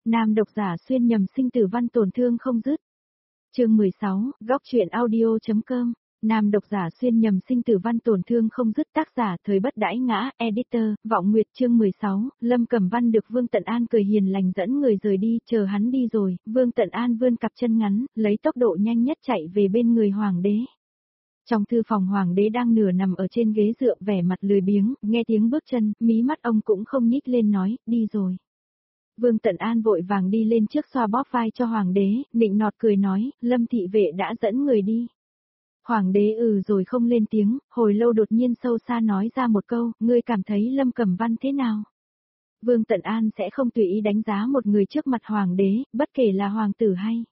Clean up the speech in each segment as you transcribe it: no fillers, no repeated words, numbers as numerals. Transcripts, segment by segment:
Nam độc giả xuyên nhầm sinh tử văn tổn thương không dứt. Chương 16, góc truyện audio.com. Nam độc giả xuyên nhầm sinh tử văn tổn thương không dứt, tác giả thời bất đãi ngã, editor, Vọng Nguyệt. Chương 16, Lâm Cẩm Văn được Vương Tận An cười hiền lành dẫn người rời đi, chờ hắn đi rồi, Vương Tận An vươn cặp chân ngắn, lấy tốc độ nhanh nhất chạy về bên người hoàng đế. Trong thư phòng hoàng đế đang nửa nằm ở trên ghế dựa vẻ mặt lười biếng, nghe tiếng bước chân, mí mắt ông cũng không nhích lên nói, đi rồi. Vương Tận An vội vàng đi lên trước xoa bóp vai cho hoàng đế, nịnh nọt cười nói, Lâm thị vệ đã dẫn người đi. Hoàng đế rồi không lên tiếng, hồi lâu đột nhiên sâu xa nói ra một câu, ngươi cảm thấy Lâm Cẩm Văn thế nào? Vương Tận An sẽ không tùy ý đánh giá một người trước mặt hoàng đế, bất kể là hoàng tử hay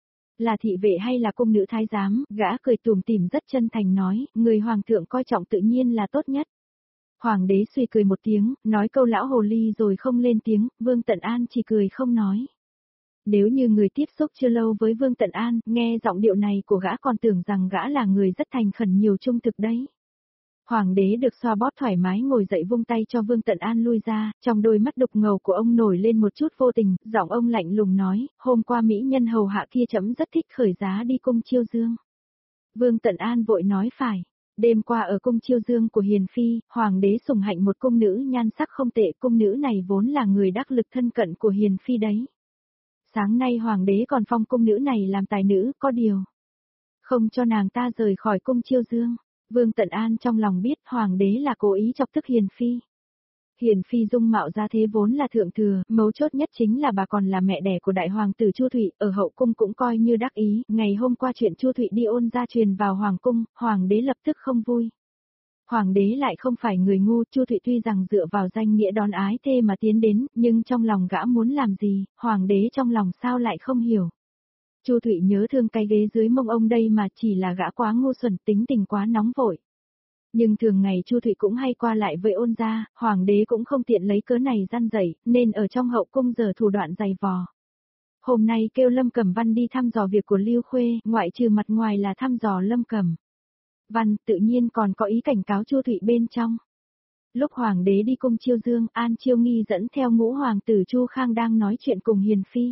là thị vệ hay là cung nữ thái giám, gã cười tủm tỉm rất chân thành nói, người hoàng thượng coi trọng tự nhiên là tốt nhất. Hoàng đế suy cười một tiếng, nói câu lão hồ ly rồi không lên tiếng, Vương Tận An chỉ cười không nói. Nếu như người tiếp xúc chưa lâu với Vương Tận An, nghe giọng điệu này của gã còn tưởng rằng gã là người rất thành khẩn nhiều trung thực đấy. Hoàng đế được xoa bóp thoải mái ngồi dậy vung tay cho Vương Tận An lui ra, trong đôi mắt đục ngầu của ông nổi lên một chút vô tình, giọng ông lạnh lùng nói, hôm qua mỹ nhân hầu hạ kia chấm rất thích khởi giá đi cung Chiêu Dương. Vương Tận An vội nói phải. Đêm qua ở cung Chiêu Dương của Hiền Phi, hoàng đế sủng hạnh một cung nữ nhan sắc không tệ, cung nữ này vốn là người đắc lực thân cận của Hiền Phi đấy. Sáng nay hoàng đế còn phong cung nữ này làm tài nữ, có điều không cho nàng ta rời khỏi cung Chiêu Dương. Vương Tận An trong lòng biết hoàng đế là cố ý chọc tức Hiền Phi. Hiền Phi dung mạo ra thế vốn là thượng thừa, mấu chốt nhất chính là bà còn là mẹ đẻ của đại hoàng tử Chu Thụy, ở hậu cung cũng coi như đắc ý, ngày hôm qua chuyện Chu Thụy đi ôn gia truyền vào hoàng cung, hoàng đế lập tức không vui. Hoàng đế lại không phải người ngu, Chu Thụy tuy rằng dựa vào danh nghĩa đón ái thê mà tiến đến, nhưng trong lòng gã muốn làm gì, hoàng đế trong lòng sao lại không hiểu. Chu Thụy nhớ thương cái ghế dưới mông ông đây mà chỉ là gã quá ngu xuẩn, tính tình quá nóng vội. Nhưng thường ngày Chu Thụy cũng hay qua lại với ôn gia, hoàng đế cũng không tiện lấy cớ này răn dạy, nên ở trong hậu cung giờ thủ đoạn dày vò. Hôm nay kêu Lâm Cẩm Văn đi thăm dò việc của Lưu Khuê, ngoại trừ mặt ngoài là thăm dò Lâm Cẩm Văn, tự nhiên còn có ý cảnh cáo Chu Thụy bên trong. Lúc hoàng đế đi cung Chiêu Dương, An Chiêu Nghi dẫn theo ngũ hoàng tử Chu Khang đang nói chuyện cùng Hiền Phi.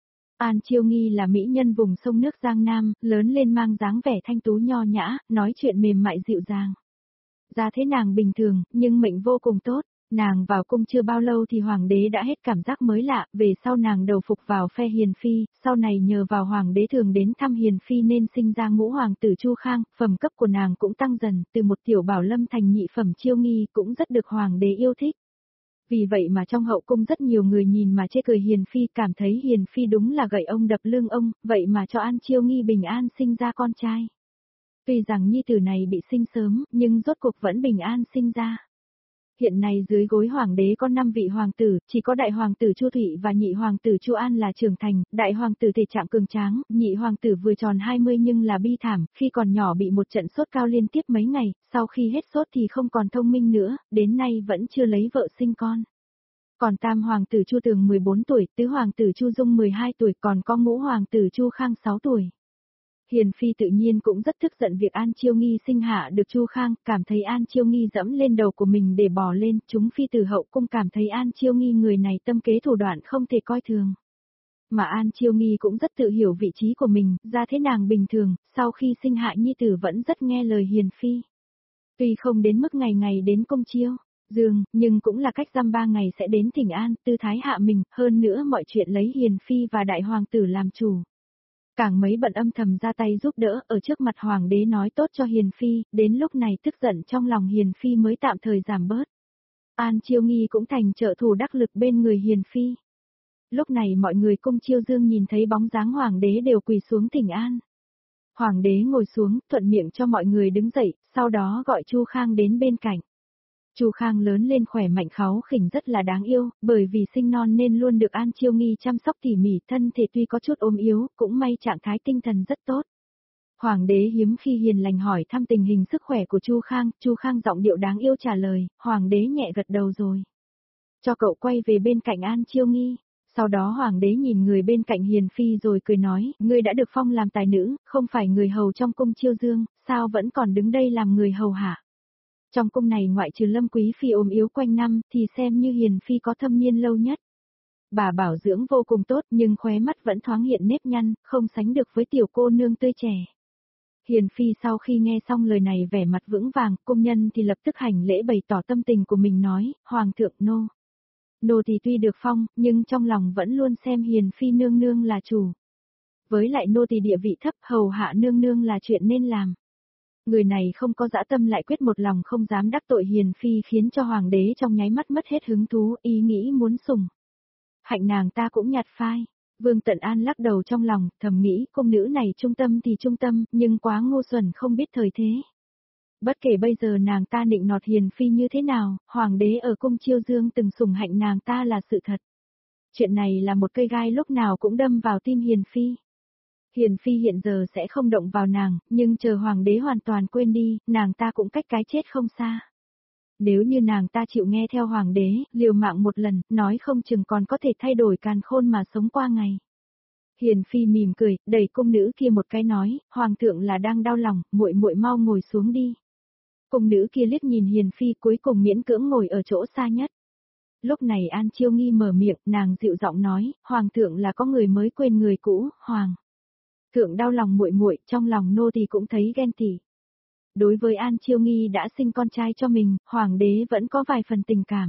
An Chiêu Nghi là mỹ nhân vùng sông nước Giang Nam, lớn lên mang dáng vẻ thanh tú nho nhã, nói chuyện mềm mại dịu dàng. Ra thế nàng bình thường, nhưng mệnh vô cùng tốt. Nàng vào cung chưa bao lâu thì hoàng đế đã hết cảm giác mới lạ, về sau nàng đầu phục vào phe Hiền Phi, sau này nhờ vào hoàng đế thường đến thăm Hiền Phi nên sinh ra ngũ hoàng tử Chu Khang, phẩm cấp của nàng cũng tăng dần, từ một tiểu bảo lâm thành nhị phẩm Chiêu Nghi cũng rất được hoàng đế yêu thích. Vì vậy mà trong hậu cung rất nhiều người nhìn mà chê cười Hiền Phi, cảm thấy Hiền Phi đúng là gậy ông đập lưng ông, vậy mà cho An Chiêu Nghi bình an sinh ra con trai. Tuy rằng nhi tử này bị sinh sớm, nhưng rốt cuộc vẫn bình an sinh ra. Hiện nay dưới gối hoàng đế có 5 vị hoàng tử, chỉ có đại hoàng tử Chu Thụy và nhị hoàng tử Chu An là trưởng thành, đại hoàng tử thể trạng cường tráng, nhị hoàng tử vừa tròn 20 nhưng là bi thảm, khi còn nhỏ bị một trận sốt cao liên tiếp mấy ngày, sau khi hết sốt thì không còn thông minh nữa, đến nay vẫn chưa lấy vợ sinh con. Còn tam hoàng tử Chu Tường 14 tuổi, tứ hoàng tử Chu Dung 12 tuổi, còn có ngũ hoàng tử Chu Khang 6 tuổi. Hiền Phi tự nhiên cũng rất tức giận việc An Chiêu Nghi sinh hạ được Chu Khang, cảm thấy An Chiêu Nghi dẫm lên đầu của mình để bò lên, chúng phi tử hậu cung cảm thấy An Chiêu Nghi người này tâm kế thủ đoạn không thể coi thường. Mà An Chiêu Nghi cũng rất tự hiểu vị trí của mình, ra thế nàng bình thường, sau khi sinh hạ nhi tử vẫn rất nghe lời Hiền Phi. Tuy không đến mức ngày ngày đến cung Chiêu Dương, nhưng cũng là cách dăm 3 ngày sẽ đến Thỉnh An, tư thái hạ mình, hơn nữa mọi chuyện lấy Hiền Phi và đại hoàng tử làm chủ. Càng mấy bận âm thầm ra tay giúp đỡ, ở trước mặt hoàng đế nói tốt cho Hiền Phi, đến lúc này tức giận trong lòng Hiền Phi mới tạm thời giảm bớt. An Chiêu Nghi cũng thành trợ thủ đắc lực bên người Hiền Phi. Lúc này mọi người cung Chiêu Dương nhìn thấy bóng dáng hoàng đế đều quỳ xuống thỉnh an. Hoàng đế ngồi xuống, thuận miệng cho mọi người đứng dậy, sau đó gọi Chu Khang đến bên cạnh. Chu Khang lớn lên khỏe mạnh kháu khỉnh rất là đáng yêu, bởi vì sinh non nên luôn được An Chiêu Nghi chăm sóc tỉ mỉ, thân thể tuy có chút ốm yếu, cũng may trạng thái tinh thần rất tốt. Hoàng đế hiếm khi hiền lành hỏi thăm tình hình sức khỏe của Chu Khang giọng điệu đáng yêu trả lời, hoàng đế nhẹ gật đầu rồi. Cho cậu quay về bên cạnh An Chiêu Nghi. Sau đó hoàng đế nhìn người bên cạnh Hiền Phi rồi cười nói, ngươi đã được phong làm tài nữ, không phải người hầu trong cung Chiêu Dương, sao vẫn còn đứng đây làm người hầu hả? Trong cung này ngoại trừ Lâm Quý Phi ốm yếu quanh năm thì xem như Hiền Phi có thâm niên lâu nhất. bà bảo dưỡng vô cùng tốt nhưng khóe mắt vẫn thoáng hiện nếp nhăn, không sánh được với tiểu cô nương tươi trẻ. Hiền Phi sau khi nghe xong lời này vẻ mặt vững vàng, công nhân thì lập tức hành lễ bày tỏ tâm tình của mình nói, Hoàng thượng nô. Nô thì tuy được phong, nhưng trong lòng vẫn luôn xem Hiền Phi nương nương là chủ. Với lại nô thì địa vị thấp, hầu hạ nương nương là chuyện nên làm. Người này không có dã tâm lại quyết một lòng không dám đắc tội Hiền Phi khiến cho hoàng đế trong nháy mắt mất hết hứng thú, ý nghĩ muốn sủng. Hạnh nàng ta cũng nhạt phai. Vương Tận An lắc đầu trong lòng, thầm nghĩ công nữ này trung tâm thì trung tâm, nhưng quá ngu xuẩn không biết thời thế. Bất kể bây giờ nàng ta nịnh nọt Hiền Phi như thế nào, hoàng đế ở cung Chiêu Dương từng sủng hạnh nàng ta là sự thật. Chuyện này là một cây gai lúc nào cũng đâm vào tim Hiền Phi. Hiền Phi hiện giờ sẽ không động vào nàng, nhưng chờ hoàng đế hoàn toàn quên đi, nàng ta cũng cách cái chết không xa. Nếu như nàng ta chịu nghe theo hoàng đế, liều mạng một lần, nói không chừng còn có thể thay đổi càn khôn mà sống qua ngày. Hiền Phi mỉm cười, đẩy cung nữ kia một cái nói, hoàng thượng là đang đau lòng, muội muội mau ngồi xuống đi. Cung nữ kia liếc nhìn Hiền Phi cuối cùng miễn cưỡng ngồi ở chỗ xa nhất. Lúc này An Chiêu Nghi mở miệng, nàng dịu giọng nói, hoàng thượng là có người mới quên người cũ, hoàng thượng đau lòng muội muội, trong lòng nô tỳ cũng thấy ghen tị. Đối với An Chiêu Nghi đã sinh con trai cho mình, hoàng đế vẫn có vài phần tình cảm.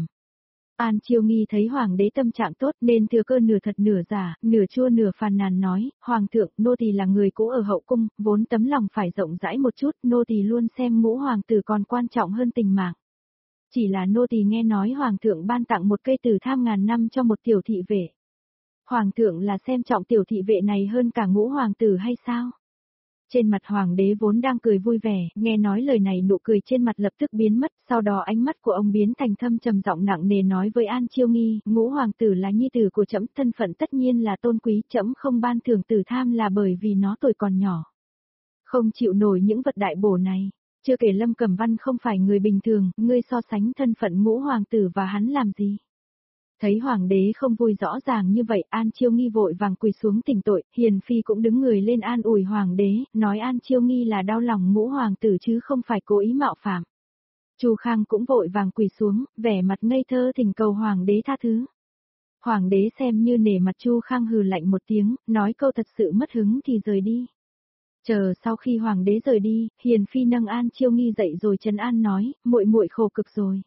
An Chiêu Nghi thấy hoàng đế tâm trạng tốt nên thừa cơ nửa thật nửa giả, nửa chua nửa phàn nàn nói, hoàng thượng, nô tỳ là người cũ ở hậu cung, vốn tấm lòng phải rộng rãi một chút, nô tỳ luôn xem ngũ hoàng tử còn quan trọng hơn tình mạng. Chỉ là nô tỳ nghe nói hoàng thượng ban tặng một cây tử tham ngàn năm cho một tiểu thị vệ. Hoàng thượng là xem trọng tiểu thị vệ này hơn cả ngũ hoàng tử hay sao? Trên mặt hoàng đế vốn đang cười vui vẻ, nghe nói lời này nụ cười trên mặt lập tức biến mất, sau đó ánh mắt của ông biến thành thâm trầm giọng nặng nề nói với An Chiêu Nghi, ngũ hoàng tử là nhi tử của trẫm, thân phận tất nhiên là tôn quý, trẫm không ban thưởng tử tham là bởi vì nó tuổi còn nhỏ. Không chịu nổi những vật đại bổ này, chưa kể Lâm Cẩm Văn không phải người bình thường, ngươi so sánh thân phận ngũ hoàng tử và hắn làm gì? Thấy hoàng đế không vui rõ ràng như vậy, An Chiêu Nghi vội vàng quỳ xuống tỉnh tội, Hiền Phi cũng đứng người lên an ủi hoàng đế, nói An Chiêu Nghi là đau lòng ngũ hoàng tử chứ không phải cố ý mạo phạm. Chu Khang cũng vội vàng quỳ xuống, vẻ mặt ngây thơ thỉnh cầu hoàng đế tha thứ. Hoàng đế xem như nể mặt Chu Khang hừ lạnh một tiếng, nói câu thật sự mất hứng thì rời đi. Chờ sau khi hoàng đế rời đi, Hiền Phi nâng An Chiêu Nghi dậy rồi trấn an nói, muội muội khổ cực rồi.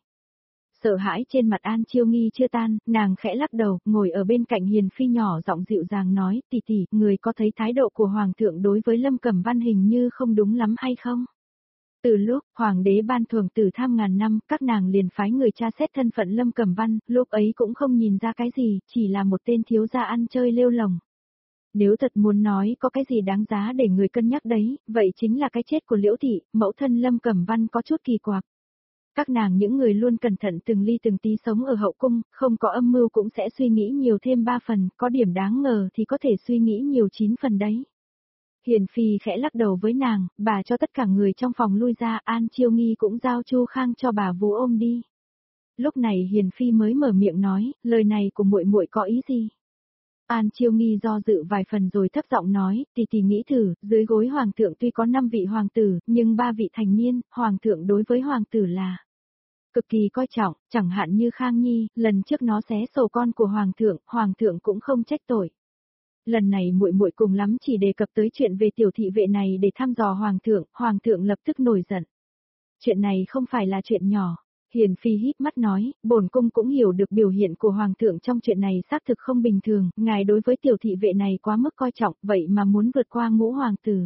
Sợ hãi trên mặt An Chiêu Nghi chưa tan, nàng khẽ lắc đầu, ngồi ở bên cạnh Hiền Phi nhỏ giọng dịu dàng nói, tỷ tỷ, người có thấy thái độ của Hoàng thượng đối với Lâm Cẩm Văn hình như không đúng lắm hay không? Từ lúc, Hoàng đế ban thưởng tử tham ngàn năm, các nàng liền phái người tra xét thân phận Lâm Cẩm Văn, lúc ấy cũng không nhìn ra cái gì, chỉ là một tên thiếu gia ăn chơi lêu lồng. Nếu thật muốn nói có cái gì đáng giá để người cân nhắc đấy, vậy chính là cái chết của Liễu Thị, mẫu thân Lâm Cẩm Văn có chút kỳ quặc. Các nàng những người luôn cẩn thận từng ly từng tí sống ở hậu cung, không có âm mưu cũng sẽ suy nghĩ nhiều thêm 3 phần, có điểm đáng ngờ thì có thể suy nghĩ nhiều 9 phần đấy. Hiền Phi khẽ lắc đầu với nàng, bà cho tất cả người trong phòng lui ra, An Chiêu Nghi cũng giao Chu Khang cho bà vú ôm đi. Lúc này Hiền Phi mới mở miệng nói, lời này của muội muội có ý gì? An Chiêu Nghi do dự vài phần rồi thấp giọng nói, tỷ nghĩ thử, dưới gối hoàng thượng tuy có 5 vị hoàng tử, nhưng 3 vị thành niên, hoàng thượng đối với hoàng tử là cực kỳ coi trọng, chẳng hạn như Khang Nhi, lần trước nó xé sổ con của hoàng thượng cũng không trách tội. Lần này muội muội cùng lắm chỉ đề cập tới chuyện về tiểu thị vệ này để thăm dò hoàng thượng lập tức nổi giận. Chuyện này không phải là chuyện nhỏ. Hiền Phi híp mắt nói, bổn cung cũng hiểu được biểu hiện của hoàng thượng trong chuyện này xác thực không bình thường, ngài đối với tiểu thị vệ này quá mức coi trọng, vậy mà muốn vượt qua ngũ hoàng tử.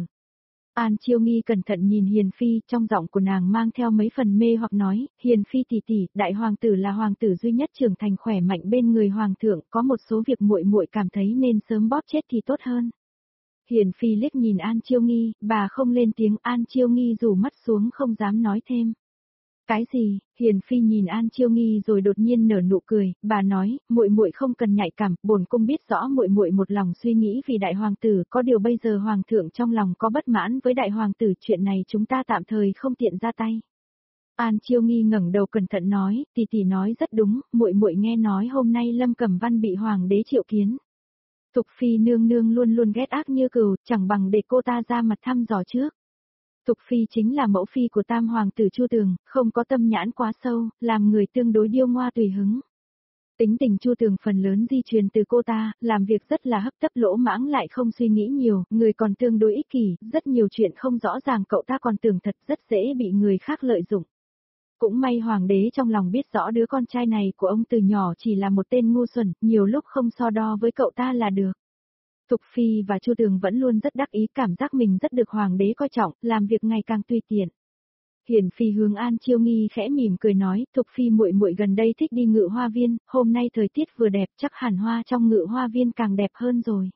An Chiêu Nghi cẩn thận nhìn Hiền Phi, trong giọng của nàng mang theo mấy phần mê hoặc nói, Hiền Phi tỷ tỷ, đại hoàng tử là hoàng tử duy nhất trưởng thành khỏe mạnh bên người hoàng thượng, có một số việc muội muội cảm thấy nên sớm bóp chết thì tốt hơn. Hiền Phi liếc nhìn An Chiêu Nghi, bà không lên tiếng, An Chiêu Nghi rủ mắt xuống không dám nói thêm. Cái gì? Hiền Phi nhìn An Chiêu Nghi rồi đột nhiên nở nụ cười, bà nói, muội muội không cần nhạy cảm, bổn cung biết rõ muội muội một lòng suy nghĩ vì đại hoàng tử, có điều bây giờ hoàng thượng trong lòng có bất mãn với đại hoàng tử, chuyện này chúng ta tạm thời không tiện ra tay. An Chiêu Nghi ngẩng đầu cẩn thận nói, tỷ nói rất đúng, muội muội nghe nói hôm nay Lâm Cẩm Văn bị hoàng đế triệu kiến. Thục Phi nương nương luôn luôn ghét ác như cừu, chẳng bằng để cô ta ra mặt thăm dò trước. Thục Phi chính là mẫu phi của tam hoàng tử Chu Tường, không có tâm nhãn quá sâu, làm người tương đối điêu ngoa tùy hứng. Tính tình Chu Tường phần lớn di truyền từ cô ta, làm việc rất là hấp tấp lỗ mãng lại không suy nghĩ nhiều, người còn tương đối ích kỷ, rất nhiều chuyện không rõ ràng cậu ta còn tưởng thật rất dễ bị người khác lợi dụng. Cũng may hoàng đế trong lòng biết rõ đứa con trai này của ông từ nhỏ chỉ là một tên ngu xuẩn, nhiều lúc không so đo với cậu ta là được. Thục Phi và Chu Tường vẫn luôn rất đắc ý, cảm giác mình rất được hoàng đế coi trọng, làm việc ngày càng tùy tiện. Hiển Phi hướng An Chiêu Nghi khẽ mỉm cười nói, Thục Phi muội muội gần đây thích đi ngự hoa viên, hôm nay thời tiết vừa đẹp, chắc hẳn hoa trong ngự hoa viên càng đẹp hơn rồi.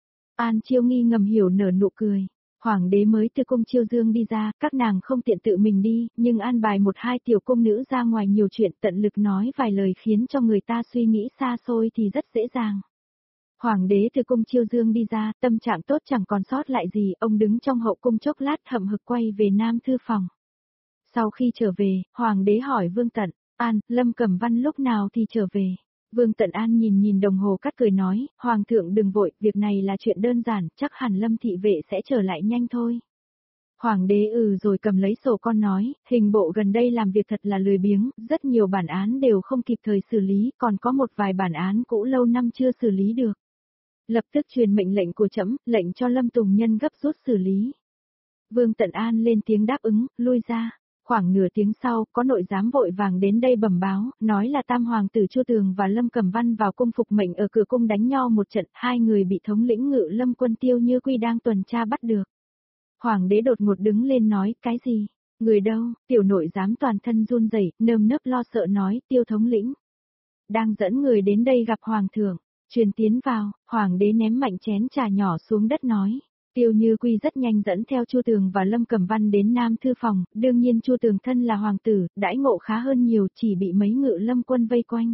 An Chiêu Nghi ngầm hiểu nở nụ cười. Hoàng đế mới từ cung Chiêu Dương đi ra, các nàng không tiện tự mình đi, nhưng an bài một hai tiểu cung nữ ra ngoài nhiều chuyện tận lực nói vài lời khiến cho người ta suy nghĩ xa xôi thì rất dễ dàng. Hoàng đế từ cung Chiêu Dương đi ra, tâm trạng tốt chẳng còn sót lại gì, ông đứng trong hậu cung chốc lát hậm hực quay về Nam Thư phòng. Sau khi trở về, Hoàng đế hỏi Vương Tận, An, Lâm Cẩm Văn lúc nào thì trở về? Vương Tận An nhìn đồng hồ cắt cười nói, Hoàng thượng đừng vội, việc này là chuyện đơn giản, chắc hẳn Lâm thị vệ sẽ trở lại nhanh thôi. Hoàng đế rồi cầm lấy sổ con nói, hình bộ gần đây làm việc thật là lười biếng, rất nhiều bản án đều không kịp thời xử lý, còn có một vài bản án cũ lâu năm chưa xử lý được. Lập tức truyền mệnh lệnh của trẫm, lệnh cho Lâm Tùng Nhân gấp rút xử lý. Vương Tận An lên tiếng đáp ứng, lui ra. Khoảng nửa tiếng sau, có nội giám vội vàng đến đây bẩm báo, nói là tam hoàng tử Chu Tường và Lâm Cẩm Văn vào cung phục mệnh ở cửa cung đánh nhau một trận, hai người bị thống lĩnh Ngự Lâm quân Tiêu Như Quy đang tuần tra bắt được. Hoàng đế đột ngột đứng lên nói, cái gì? Người đâu? Tiểu nội giám toàn thân run rẩy, nơm nớp lo sợ nói, Tiêu thống lĩnh đang dẫn người đến đây gặp hoàng thượng. Truyền tiến vào, hoàng đế ném mạnh chén trà nhỏ xuống đất nói. Tiêu Như Quy rất nhanh dẫn theo Chu Tường và Lâm Cẩm Văn đến Nam Thư phòng, đương nhiên Chu Tường thân là hoàng tử, đãi ngộ khá hơn nhiều, chỉ bị mấy Ngự Lâm quân vây quanh.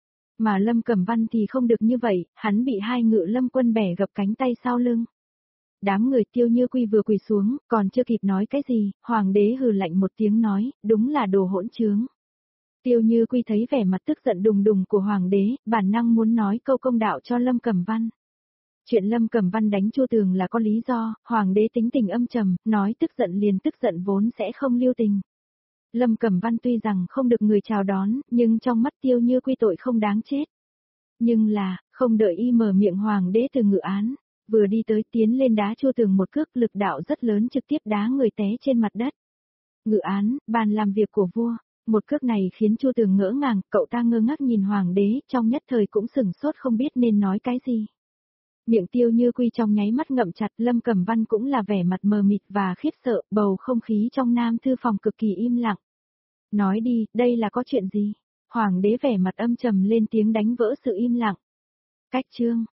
Mà Lâm Cẩm Văn thì không được như vậy, hắn bị hai Ngự Lâm quân bẻ gập cánh tay sau lưng. Đám người Tiêu Như Quy vừa quỳ xuống, còn chưa kịp nói cái gì, hoàng đế hừ lạnh một tiếng nói, đúng là đồ hỗn trướng. Tiêu Như Quy thấy vẻ mặt tức giận đùng đùng của hoàng đế, bản năng muốn nói câu công đạo cho Lâm Cẩm Văn. Chuyện Lâm Cẩm Văn đánh Chu Tường là có lý do, hoàng đế tính tình âm trầm, nói tức giận liền tức giận vốn sẽ không lưu tình. Lâm Cẩm Văn tuy rằng không được người chào đón, nhưng trong mắt Tiêu Như Quy tội không đáng chết. Nhưng là, không đợi y mở miệng hoàng đế từ ngự án, vừa đi tới tiến lên đá Chu Tường một cước, lực đạo rất lớn trực tiếp đá người té trên mặt đất. Ngự án, bàn làm việc của vua. Một cước này khiến Chu Tường ngỡ ngàng, cậu ta ngơ ngác nhìn hoàng đế, trong nhất thời cũng sửng sốt không biết nên nói cái gì. Miệng Tiêu Như Quy trong nháy mắt ngậm chặt, Lâm Cẩm Văn cũng là vẻ mặt mờ mịt và khiếp sợ, bầu không khí trong Nam Thư phòng cực kỳ im lặng. Nói đi, đây là có chuyện gì? Hoàng đế vẻ mặt âm trầm lên tiếng đánh vỡ sự im lặng. Cách chương